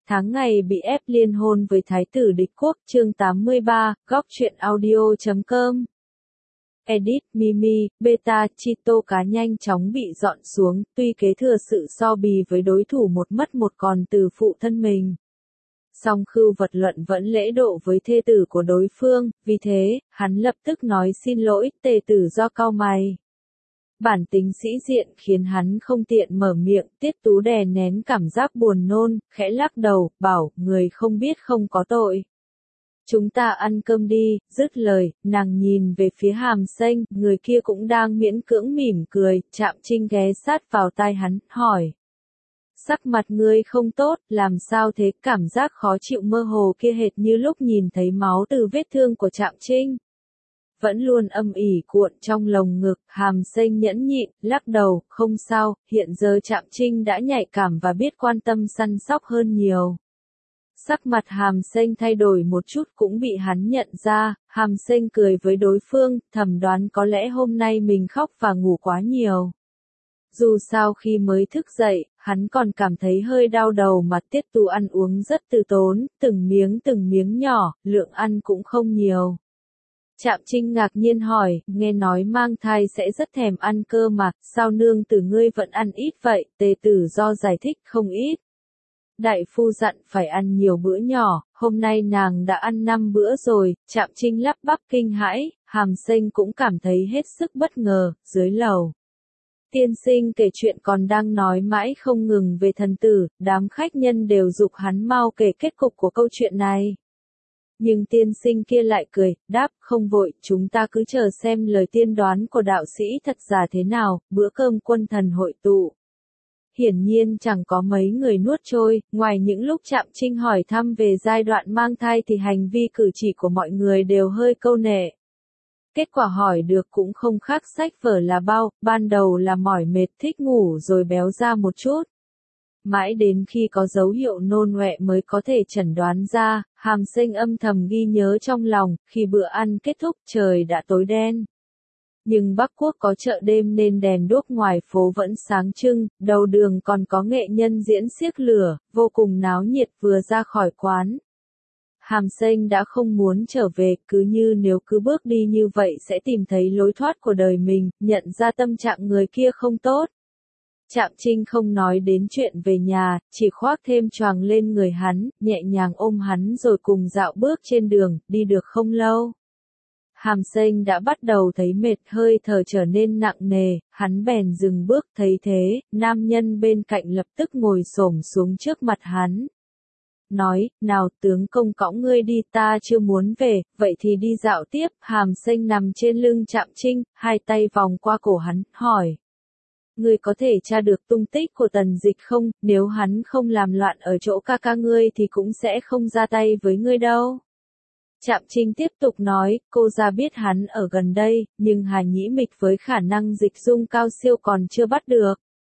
tháng ngày bị ép liên hôn với thái tử địch quốc, chương 83, góc truyện audio.com. Edit, Mimi, Beta, Chito cá nhanh chóng bị dọn xuống, tuy kế thừa sự so bì với đối thủ một mất một còn từ phụ thân mình. Song Khưu vật luận vẫn lễ độ với thê tử của đối phương, vì thế, hắn lập tức nói xin lỗi, tề tử do cau mày. Bản tính sĩ diện khiến hắn không tiện mở miệng, Tiết Tú đè nén cảm giác buồn nôn, khẽ lắc đầu, bảo, người không biết không có tội. Chúng ta ăn cơm đi, dứt lời, nàng nhìn về phía Hàm Xanh, người kia cũng đang miễn cưỡng mỉm cười, Trạm Trinh ghé sát vào tai hắn, hỏi. Sắc mặt ngươi không tốt, làm sao thế, cảm giác khó chịu mơ hồ kia hệt như lúc nhìn thấy máu từ vết thương của Trạm Trinh. Vẫn luôn âm ỉ cuộn trong lồng ngực, Hàm Xanh nhẫn nhịn, lắc đầu, không sao, hiện giờ Trạm Trinh đã nhạy cảm và biết quan tâm săn sóc hơn nhiều. Sắc mặt Hàm Xanh thay đổi một chút cũng bị hắn nhận ra, Hàm Xanh cười với đối phương, thầm đoán có lẽ hôm nay mình khóc và ngủ quá nhiều. Dù sao khi mới thức dậy, hắn còn cảm thấy hơi đau đầu mà Tiết Tú ăn uống rất từ tốn, từng miếng nhỏ, lượng ăn cũng không nhiều. Trạm Trinh ngạc nhiên hỏi, nghe nói mang thai sẽ rất thèm ăn cơ mà, sao nương tử ngươi vẫn ăn ít vậy, tề tử do giải thích không ít. Đại phu dặn phải ăn nhiều bữa nhỏ, hôm nay nàng đã ăn 5 bữa rồi, Trạm Trinh lắp bắp kinh hãi, Hàm Xanh cũng cảm thấy hết sức bất ngờ, dưới lầu. Tiên sinh kể chuyện còn đang nói mãi không ngừng về thần tử, đám khách nhân đều giục hắn mau kể kết cục của câu chuyện này. Nhưng tiên sinh kia lại cười, đáp, không vội, chúng ta cứ chờ xem lời tiên đoán của đạo sĩ thật giả thế nào, bữa cơm quân thần hội tụ. Hiển nhiên chẳng có mấy người nuốt trôi, ngoài những lúc Trạm Trinh hỏi thăm về giai đoạn mang thai thì hành vi cử chỉ của mọi người đều hơi câu nệ. Kết quả hỏi được cũng không khác sách vở là bao, ban đầu là mỏi mệt thích ngủ rồi béo ra một chút. Mãi đến khi có dấu hiệu nôn ọe mới có thể chẩn đoán ra, Hàm Xanh âm thầm ghi nhớ trong lòng, khi bữa ăn kết thúc trời đã tối đen. Nhưng Bắc Quốc có chợ đêm nên đèn đuốc ngoài phố vẫn sáng trưng, đầu đường còn có nghệ nhân diễn xiếc lửa, vô cùng náo nhiệt vừa ra khỏi quán. Hàm Xanh đã không muốn trở về, cứ như nếu cứ bước đi như vậy sẽ tìm thấy lối thoát của đời mình, nhận ra tâm trạng người kia không tốt. Trạm Trinh không nói đến chuyện về nhà, chỉ khoác thêm choàng lên người hắn, nhẹ nhàng ôm hắn rồi cùng dạo bước trên đường, đi được không lâu. Hàm Xanh đã bắt đầu thấy mệt, hơi thở trở nên nặng nề, hắn bèn dừng bước, thấy thế, nam nhân bên cạnh lập tức ngồi xổm xuống trước mặt hắn. Nói, nào tướng công cõng ngươi đi, ta chưa muốn về, vậy thì đi dạo tiếp. Hàm Xanh nằm trên lưng Trạm Trinh, hai tay vòng qua cổ hắn, hỏi. Ngươi có thể tra được tung tích của Tần Dịch không, nếu hắn không làm loạn ở chỗ ca ca ngươi thì cũng sẽ không ra tay với ngươi đâu. Trạm Trinh tiếp tục nói, cô ra biết hắn ở gần đây, nhưng Hà Nhĩ Mịch với khả năng dịch dung cao siêu còn chưa bắt được.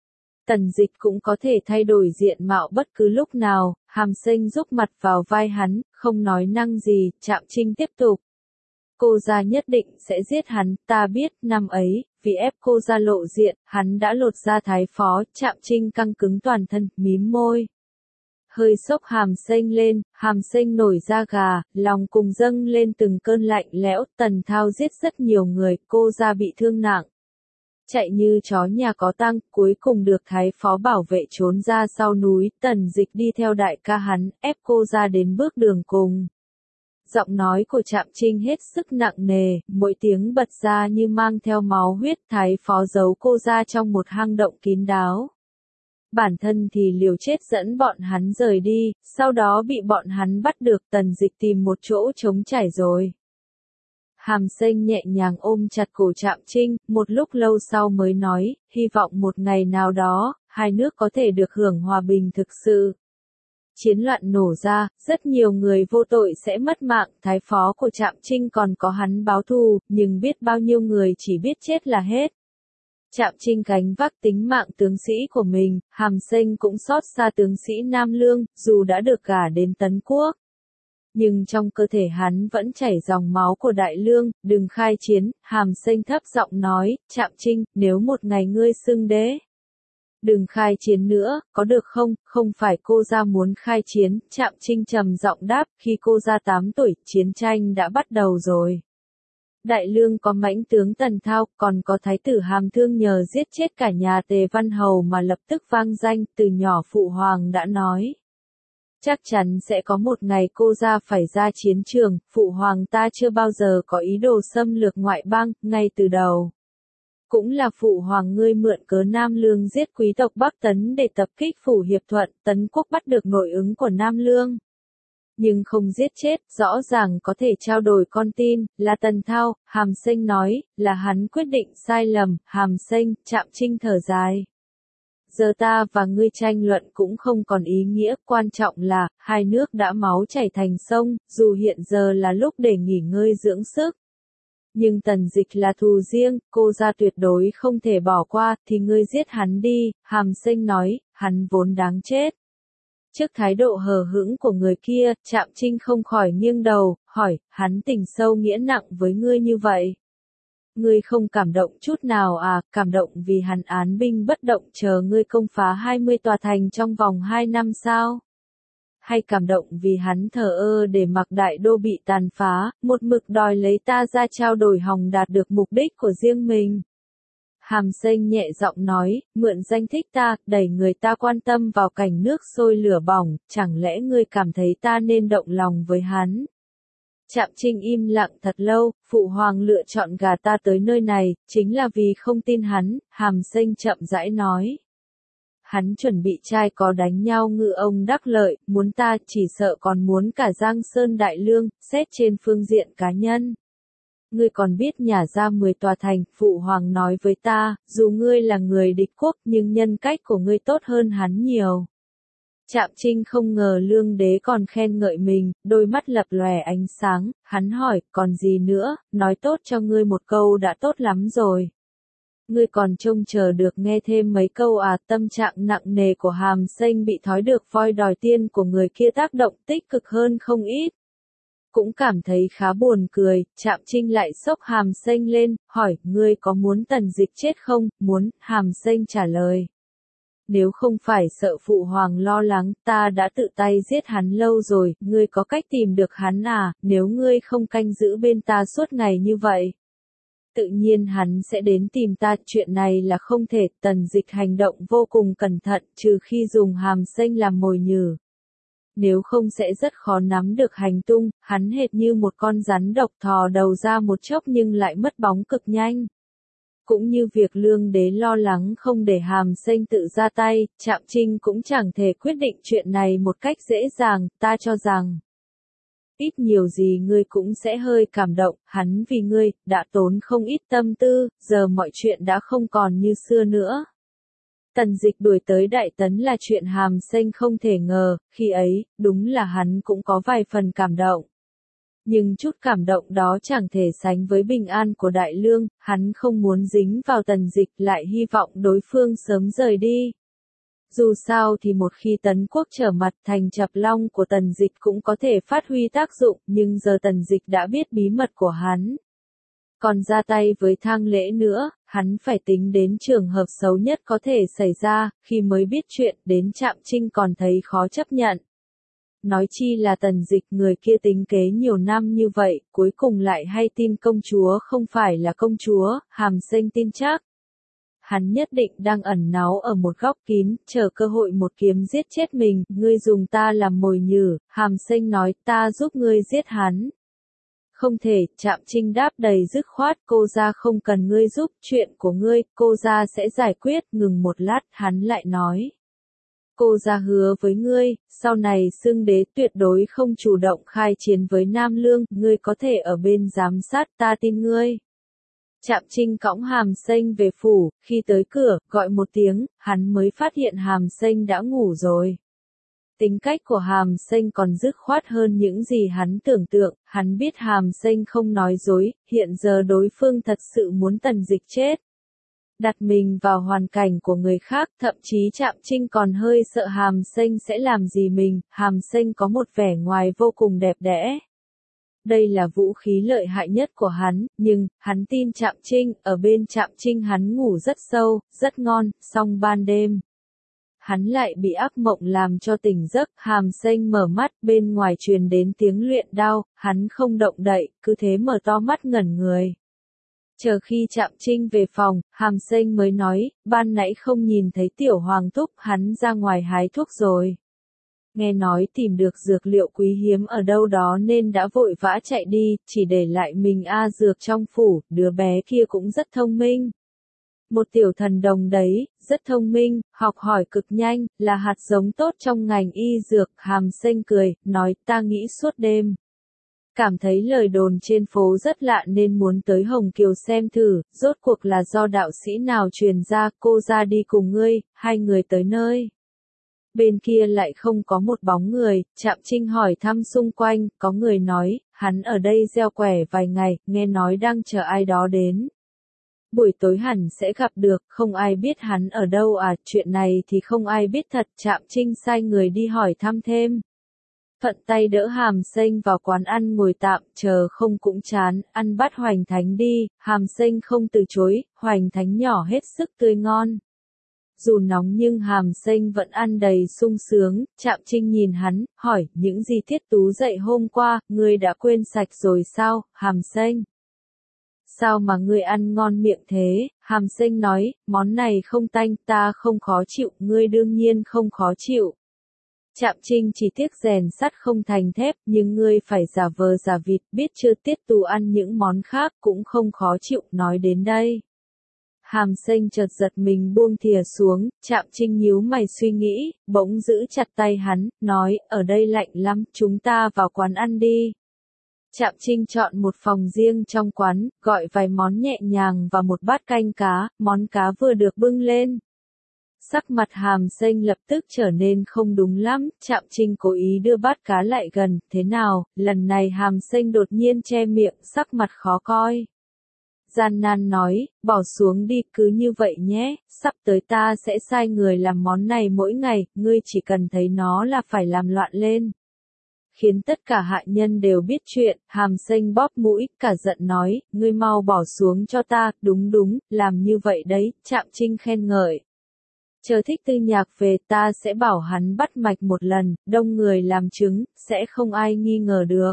Tần Dịch cũng có thể thay đổi diện mạo bất cứ lúc nào, Hàm Xanh rúc mặt vào vai hắn, không nói năng gì, Trạm Trinh tiếp tục. Cô ra nhất định sẽ giết hắn, ta biết, năm ấy, vì ép cô ra lộ diện, hắn đã lột da thái phó, Trạm Trinh căng cứng toàn thân, mím môi. Hơi sốc Hàm Xanh lên, Hàm Xanh nổi da gà, lòng cùng dâng lên từng cơn lạnh lẽo, Tần Thao giết rất nhiều người, cô ra bị thương nặng. Chạy như chó nhà có tang, cuối cùng được thái phó bảo vệ trốn ra sau núi, Tần Dịch đi theo đại ca hắn, ép cô ra đến bước đường cùng. Giọng nói của Trạm Trinh hết sức nặng nề, mỗi tiếng bật ra như mang theo máu huyết, thái phó giấu cô ra trong một hang động kín đáo. Bản thân thì liều chết dẫn bọn hắn rời đi, sau đó bị bọn hắn bắt được, Tần Dịch tìm một chỗ trống trải rồi. Hàm Xanh nhẹ nhàng ôm chặt cổ Trạm Trinh, một lúc lâu sau mới nói, hy vọng một ngày nào đó, hai nước có thể được hưởng hòa bình thực sự. Chiến loạn nổ ra, rất nhiều người vô tội sẽ mất mạng, thái phó của Trạm Trinh còn có hắn báo thù, nhưng biết bao nhiêu người chỉ biết chết là hết. Trạm Trinh gánh vác tính mạng tướng sĩ của mình, Hàm Xanh cũng xót xa tướng sĩ Nam Lương, dù đã được gả đến Tấn Quốc. Nhưng trong cơ thể hắn vẫn chảy dòng máu của Đại Lương, đừng khai chiến, Hàm Xanh thấp giọng nói, Trạm Trinh, nếu một ngày ngươi xưng đế. Đừng khai chiến nữa, có được không? Không phải cô ra muốn khai chiến, Trạm Trinh trầm giọng đáp, khi cô ra 8 tuổi, chiến tranh đã bắt đầu rồi. Đại Lương có mãnh tướng Tần Thao, còn có thái tử Hàm Thương nhờ giết chết cả nhà Tề Văn Hầu mà lập tức vang danh, từ nhỏ Phụ Hoàng đã nói. Chắc chắn sẽ có một ngày cô ra phải ra chiến trường, Phụ Hoàng ta chưa bao giờ có ý đồ xâm lược ngoại bang, ngay từ đầu. Cũng là Phụ Hoàng ngươi mượn cớ Nam Lương giết quý tộc Bắc Tấn để tập kích Phủ Hiệp Thuận, Tấn Quốc bắt được nội ứng của Nam Lương. Nhưng không giết chết, rõ ràng có thể trao đổi con tin, là Tần Thao, Hàm Xanh nói, là hắn quyết định sai lầm, Hàm Xanh, Trạm Trinh thở dài. Giờ ta và ngươi tranh luận cũng không còn ý nghĩa, quan trọng là, hai nước đã máu chảy thành sông, dù hiện giờ là lúc để nghỉ ngơi dưỡng sức. Nhưng Tần Dịch là thù riêng, cô ra tuyệt đối không thể bỏ qua, thì ngươi giết hắn đi, Hàm Xanh nói, hắn vốn đáng chết. Trước thái độ hờ hững của người kia, Trạm Trinh không khỏi nghiêng đầu, hỏi, hắn tình sâu nghĩa nặng với ngươi như vậy. Ngươi không cảm động chút nào à, cảm động vì hắn án binh bất động chờ ngươi công phá 20 tòa thành trong vòng 2 năm sao? Hay cảm động vì hắn thờ ơ để mặc đại đô bị tàn phá, một mực đòi lấy ta ra trao đổi hòng đạt được mục đích của riêng mình? Hàm Xanh nhẹ giọng nói, mượn danh thích ta, đẩy người ta quan tâm vào cảnh nước sôi lửa bỏng, chẳng lẽ ngươi cảm thấy ta nên động lòng với hắn? Trạm Trinh im lặng thật lâu, Phụ Hoàng lựa chọn gả ta tới nơi này, chính là vì không tin hắn, Hàm Xanh chậm rãi nói. Hắn chuẩn bị trai có đánh nhau ngư ông đắc lợi, muốn ta chỉ sợ còn muốn cả Giang Sơn Đại Lương, xét trên phương diện cá nhân. Ngươi còn biết nhả ra 10 tòa thành, Phụ Hoàng nói với ta, dù ngươi là người địch quốc nhưng nhân cách của ngươi tốt hơn hắn nhiều. Trạm Trinh không ngờ Lương Đế còn khen ngợi mình, đôi mắt lập lòe ánh sáng, hắn hỏi, còn gì nữa, nói tốt cho ngươi một câu đã tốt lắm rồi. Ngươi còn trông chờ được nghe thêm mấy câu à, tâm trạng nặng nề của Hàm Xanh bị thói được voi đòi tiên của người kia tác động tích cực hơn không ít. Cũng cảm thấy khá buồn cười, Trạm Trinh lại xốc Hàm Xanh lên, hỏi, ngươi có muốn Tần Dịch chết không? Muốn, Hàm Xanh trả lời. Nếu không phải sợ Phụ Hoàng lo lắng, ta đã tự tay giết hắn lâu rồi, ngươi có cách tìm được hắn à, nếu ngươi không canh giữ bên ta suốt ngày như vậy. Tự nhiên hắn sẽ đến tìm ta, chuyện này là không thể, Tần Dịch hành động vô cùng cẩn thận, trừ khi dùng Hàm Xanh làm mồi nhử. Nếu không sẽ rất khó nắm được hành tung, hắn hệt như một con rắn độc thò đầu ra một chốc nhưng lại mất bóng cực nhanh. Cũng như việc Lương Đế lo lắng không để Hàm Xanh tự ra tay, Trạm Trinh cũng chẳng thể quyết định chuyện này một cách dễ dàng, ta cho rằng. Ít nhiều gì ngươi cũng sẽ hơi cảm động, hắn vì ngươi, đã tốn không ít tâm tư, giờ mọi chuyện đã không còn như xưa nữa. Tần Dịch đuổi tới Đại Tấn là chuyện Hàm Xanh không thể ngờ, khi ấy, đúng là hắn cũng có vài phần cảm động. Nhưng chút cảm động đó chẳng thể sánh với bình an của Đại Lương, hắn không muốn dính vào Tần Dịch lại hy vọng đối phương sớm rời đi. Dù sao thì một khi Tấn Quốc trở mặt thành Chập Long của Tần Dịch cũng có thể phát huy tác dụng, nhưng giờ Tần Dịch đã biết bí mật của hắn. Còn ra tay với Thang Lễ nữa, hắn phải tính đến trường hợp xấu nhất có thể xảy ra, khi mới biết chuyện đến Trạm Trinh còn thấy khó chấp nhận. Nói chi là Tần Dịch người kia tính kế nhiều năm như vậy, cuối cùng lại hay tin công chúa không phải là công chúa, Hàm Xanh tin chắc. Hắn nhất định đang ẩn náu ở một góc kín, chờ cơ hội một kiếm giết chết mình, ngươi dùng ta làm mồi nhử, Hàm Xanh nói, ta giúp ngươi giết hắn. Không thể, Trạm Trinh đáp đầy dứt khoát, cô ra không cần ngươi giúp, chuyện của ngươi, cô ra sẽ giải quyết, ngừng một lát, hắn lại nói. Cô ra hứa với ngươi, sau này Xưng Đế tuyệt đối không chủ động khai chiến với Nam Lương, ngươi có thể ở bên giám sát, ta tin ngươi. Trạm Trinh cõng Hàm Xanh về phủ, khi tới cửa, gọi một tiếng, hắn mới phát hiện Hàm Xanh đã ngủ rồi. Tính cách của Hàm Xanh còn dứt khoát hơn những gì hắn tưởng tượng, hắn biết Hàm Xanh không nói dối, hiện giờ đối phương thật sự muốn Tần Dịch chết. Đặt mình vào hoàn cảnh của người khác, thậm chí Trạm Trinh còn hơi sợ Hàm Xanh sẽ làm gì mình, Hàm Xanh có một vẻ ngoài vô cùng đẹp đẽ. Đây là vũ khí lợi hại nhất của hắn, nhưng, hắn tin Trạm Trinh, ở bên Trạm Trinh hắn ngủ rất sâu, rất ngon, song ban đêm. hắn lại bị ác mộng làm cho tỉnh giấc, Hàm Xanh mở mắt, bên ngoài truyền đến tiếng luyện đao, hắn không động đậy, cứ thế mở to mắt ngẩn người. Chờ khi Trạm Trinh về phòng, Hàm Xanh mới nói, ban nãy không nhìn thấy Tiểu Hoàng thúc, hắn ra ngoài hái thuốc rồi. Nghe nói tìm được dược liệu quý hiếm ở đâu đó nên đã vội vã chạy đi, chỉ để lại mình A Dược trong phủ, đứa bé kia cũng rất thông minh. Một tiểu thần đồng đấy, rất thông minh, học hỏi cực nhanh, là hạt giống tốt trong ngành y dược, Hàm Xanh cười, nói ta nghĩ suốt đêm. Cảm thấy lời đồn trên phố rất lạ nên muốn tới Hồng Kiều xem thử, rốt cuộc là do đạo sĩ nào truyền ra, cô ra đi cùng ngươi, hai người tới nơi. Bên kia lại không có một bóng người, Trạm Trinh hỏi thăm xung quanh, có người nói, hắn ở đây gieo quẻ vài ngày, nghe nói đang chờ ai đó đến. Buổi tối hẳn sẽ gặp được, không ai biết hắn ở đâu à, chuyện này thì không ai biết thật, Trạm Trinh sai người đi hỏi thăm thêm. Thuận tay đỡ Hàm Xanh vào quán ăn ngồi tạm, chờ không cũng chán, ăn bát hoành thánh đi, Hàm Xanh không từ chối, hoành thánh nhỏ hết sức tươi ngon. Dù nóng nhưng Hàm Xanh vẫn ăn đầy sung sướng, Trạm Trinh nhìn hắn, hỏi, những gì Thiết Tú dạy hôm qua, ngươi đã quên sạch rồi sao, Hàm Xanh? Sao mà ngươi ăn ngon miệng thế, Hàm Xanh nói, món này không tanh, ta không khó chịu, ngươi đương nhiên không khó chịu. Trạm Trinh chỉ tiếc rèn sắt không thành thép, nhưng ngươi phải giả vờ giả vịt, biết chưa Tiết Tú ăn những món khác cũng không khó chịu, nói đến đây. Hàm Xanh chợt giật mình buông thìa xuống, Trạm Trinh nhíu mày suy nghĩ, bỗng giữ chặt tay hắn, nói, ở đây lạnh lắm, chúng ta vào quán ăn đi. Trạm Trinh chọn một phòng riêng trong quán, gọi vài món nhẹ nhàng và một bát canh cá, món cá vừa được bưng lên. Sắc mặt Hàm Xanh lập tức trở nên không đúng lắm, Trạm Trinh cố ý đưa bát cá lại gần, thế nào, lần này Hàm Xanh đột nhiên che miệng, sắc mặt khó coi. Gian nan nói, bỏ xuống đi, cứ như vậy nhé, sắp tới ta sẽ sai người làm món này mỗi ngày, ngươi chỉ cần thấy nó là phải làm loạn lên. Khiến tất cả hạ nhân đều biết chuyện, Hàm Xanh bóp mũi, cả giận nói, ngươi mau bỏ xuống cho ta, đúng đúng, làm như vậy đấy, Trạm Trinh khen ngợi. Chờ Thích Tư Nhạc về ta sẽ bảo hắn bắt mạch một lần, đông người làm chứng, sẽ không ai nghi ngờ được.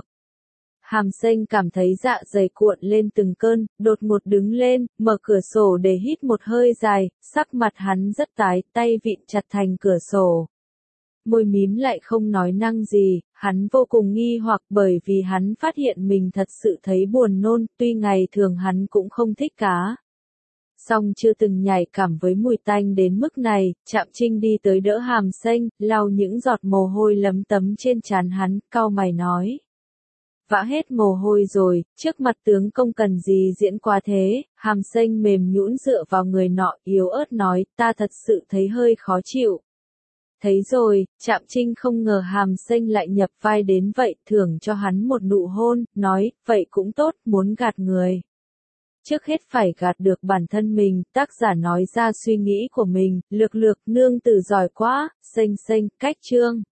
Hàm Xanh cảm thấy dạ dày cuộn lên từng cơn, đột ngột đứng lên, mở cửa sổ để hít một hơi dài, sắc mặt hắn rất tái, tay vịn chặt thành cửa sổ. Môi mím lại không nói năng gì, hắn vô cùng nghi hoặc bởi vì hắn phát hiện mình thật sự thấy buồn nôn, tuy ngày thường hắn cũng không thích cá. Song chưa từng nhạy cảm với mùi tanh đến mức này, Trạm Trinh đi tới đỡ Hàm Xanh, lau những giọt mồ hôi lấm tấm trên trán hắn, cau mày nói. Vã hết mồ hôi rồi, trước mặt tướng công cần gì diễn quá thế, Hàm Xanh mềm nhũn dựa vào người nọ, yếu ớt nói, ta thật sự thấy hơi khó chịu. Thấy rồi, Trạm Trinh không ngờ Hàm Xanh lại nhập vai đến vậy, thưởng cho hắn một nụ hôn, nói, vậy cũng tốt, muốn gạt người. Trước hết phải gạt được bản thân mình, tác giả nói ra suy nghĩ của mình, lược lược, nương tử giỏi quá, xanh xanh, cách chương.